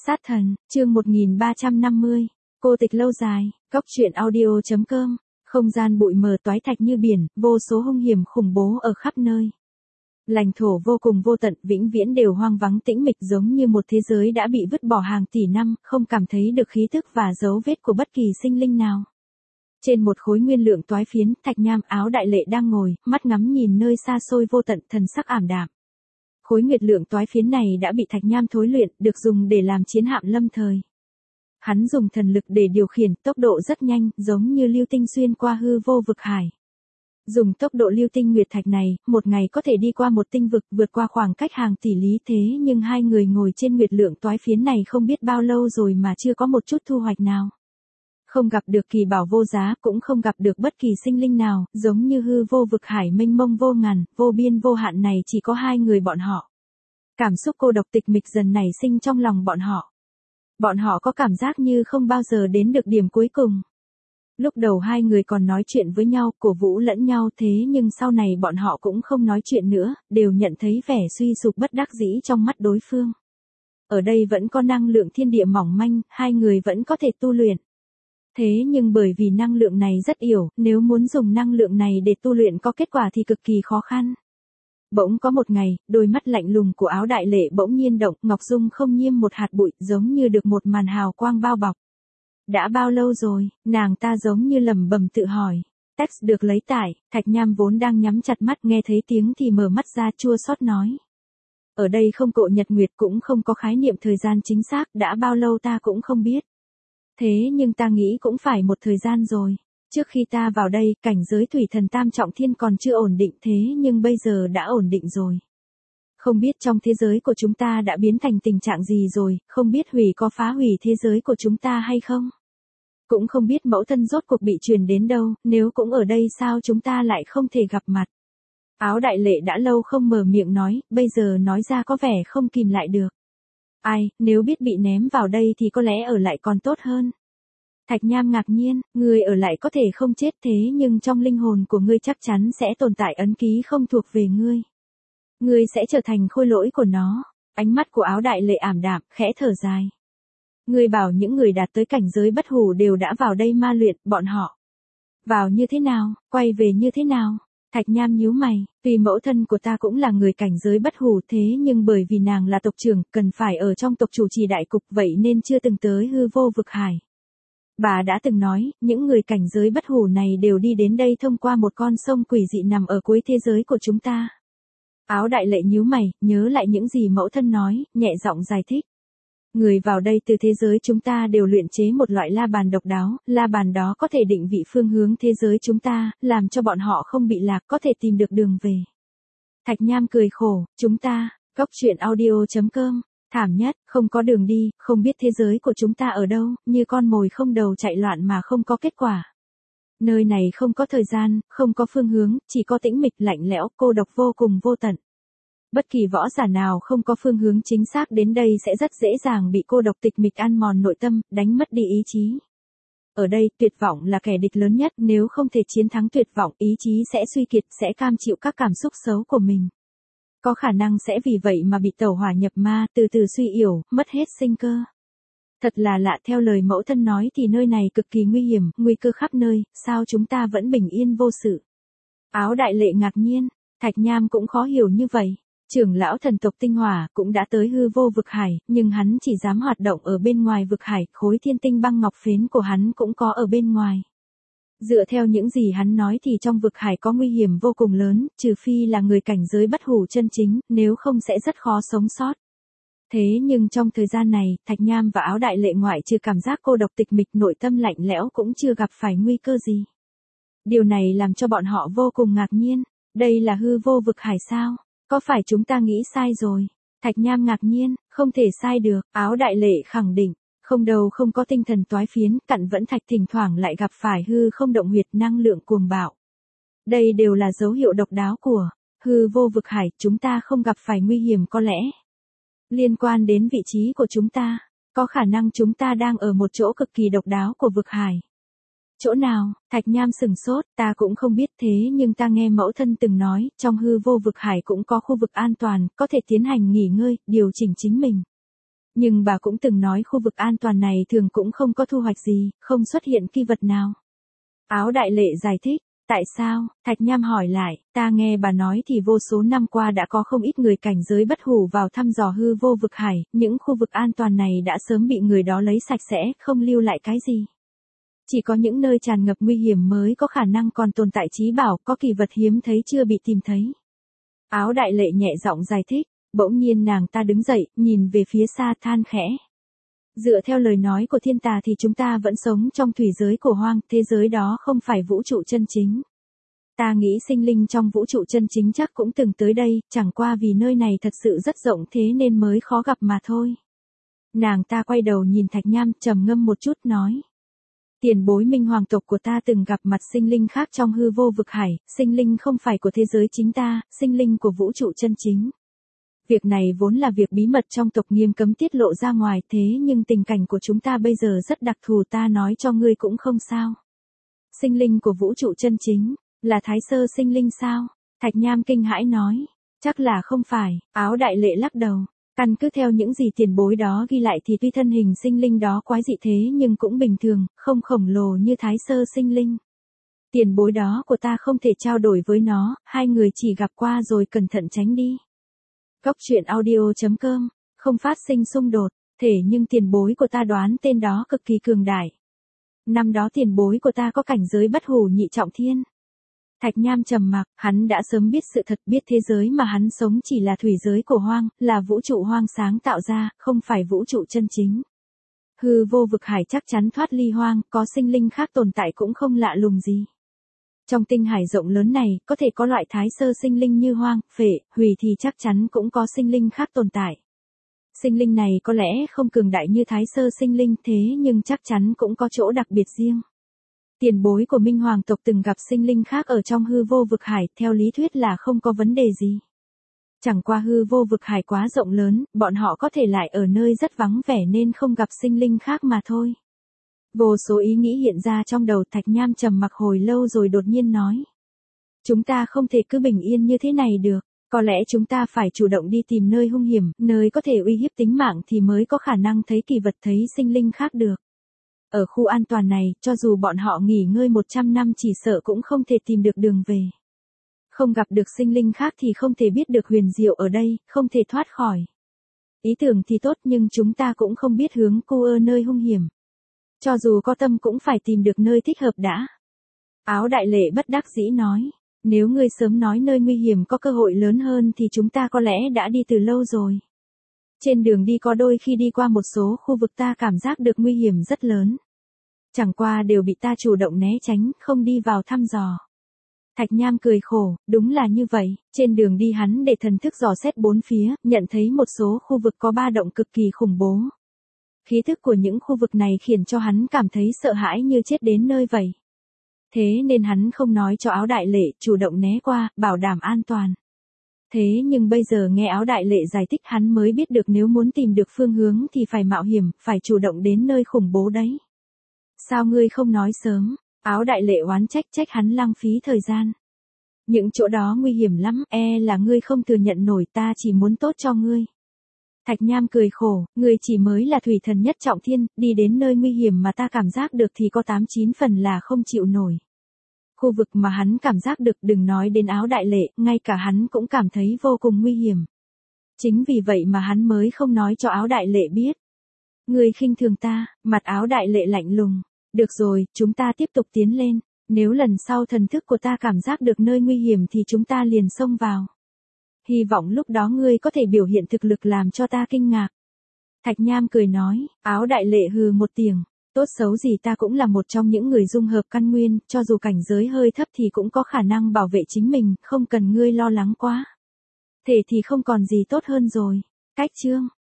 Sát thần, chương 1350. Cô tịch lâu dài, góc truyện audio.com. Không gian bụi mờ toái thạch như biển, vô số hung hiểm khủng bố ở khắp nơi. Lãnh thổ vô cùng vô tận, vĩnh viễn đều hoang vắng tĩnh mịch, giống như một thế giới đã bị vứt bỏ hàng tỷ năm, không cảm thấy được khí thức và dấu vết của bất kỳ sinh linh nào. Trên một khối nguyên lượng toái phiến, Thạch Nham áo đại lệ đang ngồi, mắt ngắm nhìn nơi xa xôi vô tận, thần sắc ảm đạm. Khối nguyệt lượng toái phiến này đã bị Thạch Nham thối luyện, được dùng để làm chiến hạm lâm thời. Hắn dùng thần lực để điều khiển, tốc độ rất nhanh, giống như lưu tinh xuyên qua hư vô vực hải. Dùng tốc độ lưu tinh nguyệt thạch này, một ngày có thể đi qua một tinh vực, vượt qua khoảng cách hàng tỷ lý, thế nhưng hai người ngồi trên nguyệt lượng toái phiến này không biết bao lâu rồi mà chưa có một chút thu hoạch nào. Không gặp được kỳ bảo vô giá, cũng không gặp được bất kỳ sinh linh nào, giống như hư vô vực hải mênh mông vô ngàn, vô biên vô hạn này chỉ có hai người bọn họ. Cảm xúc cô độc tịch mịch dần nảy sinh trong lòng bọn họ. Bọn họ có cảm giác như không bao giờ đến được điểm cuối cùng. Lúc đầu hai người còn nói chuyện với nhau, cổ vũ lẫn nhau, thế nhưng sau này bọn họ cũng không nói chuyện nữa, đều nhận thấy vẻ suy sụp bất đắc dĩ trong mắt đối phương. Ở đây vẫn có năng lượng thiên địa mỏng manh, hai người vẫn có thể tu luyện. Thế nhưng bởi vì năng lượng này rất yếu, nếu muốn dùng năng lượng này để tu luyện có kết quả thì cực kỳ khó khăn. Bỗng có một ngày, đôi mắt lạnh lùng của áo đại lệ bỗng nhiên động, Ngọc Dung không nhiêm một hạt bụi, giống như được một màn hào quang bao bọc. Đã bao lâu rồi, nàng ta giống như lẩm bẩm tự hỏi. Text được lấy tải, Thạch Nham vốn đang nhắm chặt mắt nghe thấy tiếng thì mở mắt ra chua xót nói. Ở đây không cộ nhật nguyệt cũng không có khái niệm thời gian chính xác, đã bao lâu ta cũng không biết. Thế nhưng ta nghĩ cũng phải một thời gian rồi. Trước khi ta vào đây, cảnh giới thủy thần tam trọng thiên còn chưa ổn định, thế nhưng bây giờ đã ổn định rồi. Không biết trong thế giới của chúng ta đã biến thành tình trạng gì rồi, không biết hủy có phá hủy thế giới của chúng ta hay không. Cũng không biết mẫu thân rốt cuộc bị truyền đến đâu, nếu cũng ở đây sao chúng ta lại không thể gặp mặt. Áo đại lệ đã lâu không mở miệng nói, bây giờ nói ra có vẻ không kìm lại được. Ai, nếu biết bị ném vào đây thì có lẽ ở lại còn tốt hơn. Thạch Nham ngạc nhiên, người ở lại có thể không chết thế nhưng trong linh hồn của ngươi chắc chắn sẽ tồn tại ấn ký không thuộc về ngươi. Ngươi sẽ trở thành khôi lỗi của nó. Ánh mắt của áo đại lệ ảm đạm, khẽ thở dài. Ngươi bảo những người đạt tới cảnh giới bất hủ đều đã vào đây ma luyện, bọn họ. Vào như thế nào, quay về như thế nào? Thạch Nham nhíu mày, vì mẫu thân của ta cũng là người cảnh giới bất hủ thế nhưng bởi vì nàng là tộc trưởng, cần phải ở trong tộc chủ trì đại cục vậy nên chưa từng tới hư vô vực hải. Bà đã từng nói, những người cảnh giới bất hủ này đều đi đến đây thông qua một con sông quỷ dị nằm ở cuối thế giới của chúng ta. Áo đại lệ nhíu mày, nhớ lại những gì mẫu thân nói, nhẹ giọng giải thích. Người vào đây từ thế giới chúng ta đều luyện chế một loại la bàn độc đáo, la bàn đó có thể định vị phương hướng thế giới chúng ta, làm cho bọn họ không bị lạc, có thể tìm được đường về. Thạch Nham cười khổ, chúng ta, góc truyện audio.com. Thảm nhất, không có đường đi, không biết thế giới của chúng ta ở đâu, như con mồi không đầu chạy loạn mà không có kết quả. Nơi này không có thời gian, không có phương hướng, chỉ có tĩnh mịch lạnh lẽo, cô độc vô cùng vô tận. Bất kỳ võ giả nào không có phương hướng chính xác đến đây sẽ rất dễ dàng bị cô độc tịch mịch ăn mòn nội tâm, đánh mất đi ý chí. Ở đây, tuyệt vọng là kẻ địch lớn nhất, nếu không thể chiến thắng tuyệt vọng, ý chí sẽ suy kiệt, sẽ cam chịu các cảm xúc xấu của mình. Có khả năng sẽ vì vậy mà bị tẩu hỏa nhập ma, từ từ suy yếu, mất hết sinh cơ. Thật là lạ, theo lời mẫu thân nói thì nơi này cực kỳ nguy hiểm, nguy cơ khắp nơi, sao chúng ta vẫn bình yên vô sự. Áo đại lệ ngạc nhiên, Thạch Nham cũng khó hiểu như vậy. Trưởng lão thần tộc tinh hỏa cũng đã tới hư vô vực hải, nhưng hắn chỉ dám hoạt động ở bên ngoài vực hải, khối thiên tinh băng ngọc phến của hắn cũng có ở bên ngoài. Dựa theo những gì hắn nói thì trong vực hải có nguy hiểm vô cùng lớn, trừ phi là người cảnh giới bất hủ chân chính, nếu không sẽ rất khó sống sót. Thế nhưng trong thời gian này, Thạch Nham và áo đại lệ ngoại trừ cảm giác cô độc tịch mịch, nội tâm lạnh lẽo cũng chưa gặp phải nguy cơ gì. Điều này làm cho bọn họ vô cùng ngạc nhiên, đây là hư vô vực hải sao? Có phải chúng ta nghĩ sai rồi? Thạch Nham ngạc nhiên, không thể sai được, áo đại lệ khẳng định. Không đâu, không có tinh thần toái phiến, cặn vẫn thạch thỉnh thoảng lại gặp phải hư không động huyệt, năng lượng cuồng bạo. Đây đều là dấu hiệu độc đáo của hư vô vực hải, chúng ta không gặp phải nguy hiểm có lẽ liên quan đến vị trí của chúng ta, có khả năng chúng ta đang ở một chỗ cực kỳ độc đáo của vực hải. Chỗ nào? Thạch Nham sửng sốt, ta cũng không biết thế nhưng ta nghe mẫu thân từng nói, trong hư vô vực hải cũng có khu vực an toàn, có thể tiến hành nghỉ ngơi, điều chỉnh chính mình. Nhưng bà cũng từng nói khu vực an toàn này thường cũng không có thu hoạch gì, không xuất hiện kỳ vật nào. Áo đại lệ giải thích, tại sao? Thạch Nham hỏi lại, ta nghe bà nói thì vô số năm qua đã có không ít người cảnh giới bất hủ vào thăm dò hư vô vực hải, những khu vực an toàn này đã sớm bị người đó lấy sạch sẽ, không lưu lại cái gì. Chỉ có những nơi tràn ngập nguy hiểm mới có khả năng còn tồn tại trí bảo, có kỳ vật hiếm thấy chưa bị tìm thấy. Áo đại lệ nhẹ giọng giải thích, bỗng nhiên nàng ta đứng dậy, nhìn về phía xa than khẽ. Dựa theo lời nói của thiên tà thì chúng ta vẫn sống trong thủy giới cổ hoang, thế giới đó không phải vũ trụ chân chính. Ta nghĩ sinh linh trong vũ trụ chân chính chắc cũng từng tới đây, chẳng qua vì nơi này thật sự rất rộng thế nên mới khó gặp mà thôi. Nàng ta quay đầu nhìn Thạch Nham, trầm ngâm một chút nói. Tiền bối minh hoàng tộc của ta từng gặp mặt sinh linh khác trong hư vô vực hải, sinh linh không phải của thế giới chính ta, sinh linh của vũ trụ chân chính. Việc này vốn là việc bí mật trong tộc nghiêm cấm tiết lộ ra ngoài, thế nhưng tình cảnh của chúng ta bây giờ rất đặc thù, ta nói cho ngươi cũng không sao. Sinh linh của vũ trụ chân chính, là Thái Sơ sinh linh sao? Thạch Nham kinh hãi nói, chắc là không phải. Áo đại lệ lắc đầu, căn cứ theo những gì tiền bối đó ghi lại thì tuy thân hình sinh linh đó quái dị thế nhưng cũng bình thường, không khổng lồ như Thái Sơ sinh linh. Tiền bối đó của ta không thể trao đổi với nó, hai người chỉ gặp qua rồi cẩn thận tránh đi. Góc truyện audio.com, không phát sinh xung đột, thể nhưng tiền bối của ta đoán tên đó cực kỳ cường đại. Năm đó tiền bối của ta có cảnh giới bất hủ nhị trọng thiên. Thạch Nham trầm mặc, hắn đã sớm biết sự thật, biết thế giới mà hắn sống chỉ là thủy giới cổ hoang, là vũ trụ hoang sáng tạo ra, không phải vũ trụ chân chính. Hư vô vực hải chắc chắn thoát ly hoang, có sinh linh khác tồn tại cũng không lạ lùng gì. Trong tinh hải rộng lớn này, có thể có loại Thái Sơ sinh linh như hoang, phệ, hủy thì chắc chắn cũng có sinh linh khác tồn tại. Sinh linh này có lẽ không cường đại như Thái Sơ sinh linh thế nhưng chắc chắn cũng có chỗ đặc biệt riêng. Tiền bối của Minh Hoàng tộc từng gặp sinh linh khác ở trong hư vô vực hải, theo lý thuyết là không có vấn đề gì. Chẳng qua hư vô vực hải quá rộng lớn, bọn họ có thể lại ở nơi rất vắng vẻ nên không gặp sinh linh khác mà thôi. Vô số ý nghĩ hiện ra trong đầu, Thạch Nham trầm mặc hồi lâu rồi đột nhiên nói. Chúng ta không thể cứ bình yên như thế này được, có lẽ chúng ta phải chủ động đi tìm nơi hung hiểm, nơi có thể uy hiếp tính mạng thì mới có khả năng thấy kỳ vật, thấy sinh linh khác được. Ở khu an toàn này, cho dù bọn họ nghỉ ngơi 100 năm chỉ sợ cũng không thể tìm được đường về. Không gặp được sinh linh khác thì không thể biết được huyền diệu ở đây, không thể thoát khỏi. Ý tưởng thì tốt nhưng chúng ta cũng không biết hướng nơi hung hiểm. Cho dù có tâm cũng phải tìm được nơi thích hợp đã. Áo đại lệ bất đắc dĩ nói, nếu ngươi sớm nói nơi nguy hiểm có cơ hội lớn hơn thì chúng ta có lẽ đã đi từ lâu rồi. Trên đường đi có đôi khi đi qua một số khu vực ta cảm giác được nguy hiểm rất lớn. Chẳng qua đều bị ta chủ động né tránh, không đi vào thăm dò. Thạch Nham cười khổ, đúng là như vậy, trên đường đi hắn để thần thức dò xét bốn phía, nhận thấy một số khu vực có ba động cực kỳ khủng bố. Khí thức của những khu vực này khiến cho hắn cảm thấy sợ hãi như chết đến nơi vậy. Thế nên hắn không nói cho áo đại lệ, chủ động né qua, bảo đảm an toàn. Thế nhưng bây giờ nghe áo đại lệ giải thích hắn mới biết được nếu muốn tìm được phương hướng thì phải mạo hiểm, phải chủ động đến nơi khủng bố đấy. Sao ngươi không nói sớm? Áo đại lệ oán trách hắn lãng phí thời gian. Những chỗ đó nguy hiểm lắm, là ngươi không thừa nhận nổi, ta chỉ muốn tốt cho ngươi. Thạch Nham cười khổ, ngươi chỉ mới là thủy thần nhất trọng thiên, đi đến nơi nguy hiểm mà ta cảm giác được thì có 8-9 phần là không chịu nổi. Khu vực mà hắn cảm giác được, đừng nói đến áo đại lệ, ngay cả hắn cũng cảm thấy vô cùng nguy hiểm. Chính vì vậy mà hắn mới không nói cho áo đại lệ biết. Ngươi khinh thường ta, mặt áo đại lệ lạnh lùng. Được rồi, chúng ta tiếp tục tiến lên. Nếu lần sau thần thức của ta cảm giác được nơi nguy hiểm thì chúng ta liền xông vào. Hy vọng lúc đó ngươi có thể biểu hiện thực lực làm cho ta kinh ngạc. Thạch Nham cười nói, áo đại lệ hừ một tiếng. Tốt xấu gì ta cũng là một trong những người dung hợp căn nguyên, cho dù cảnh giới hơi thấp thì cũng có khả năng bảo vệ chính mình, không cần ngươi lo lắng quá. Thể thì không còn gì tốt hơn rồi. Cách chương.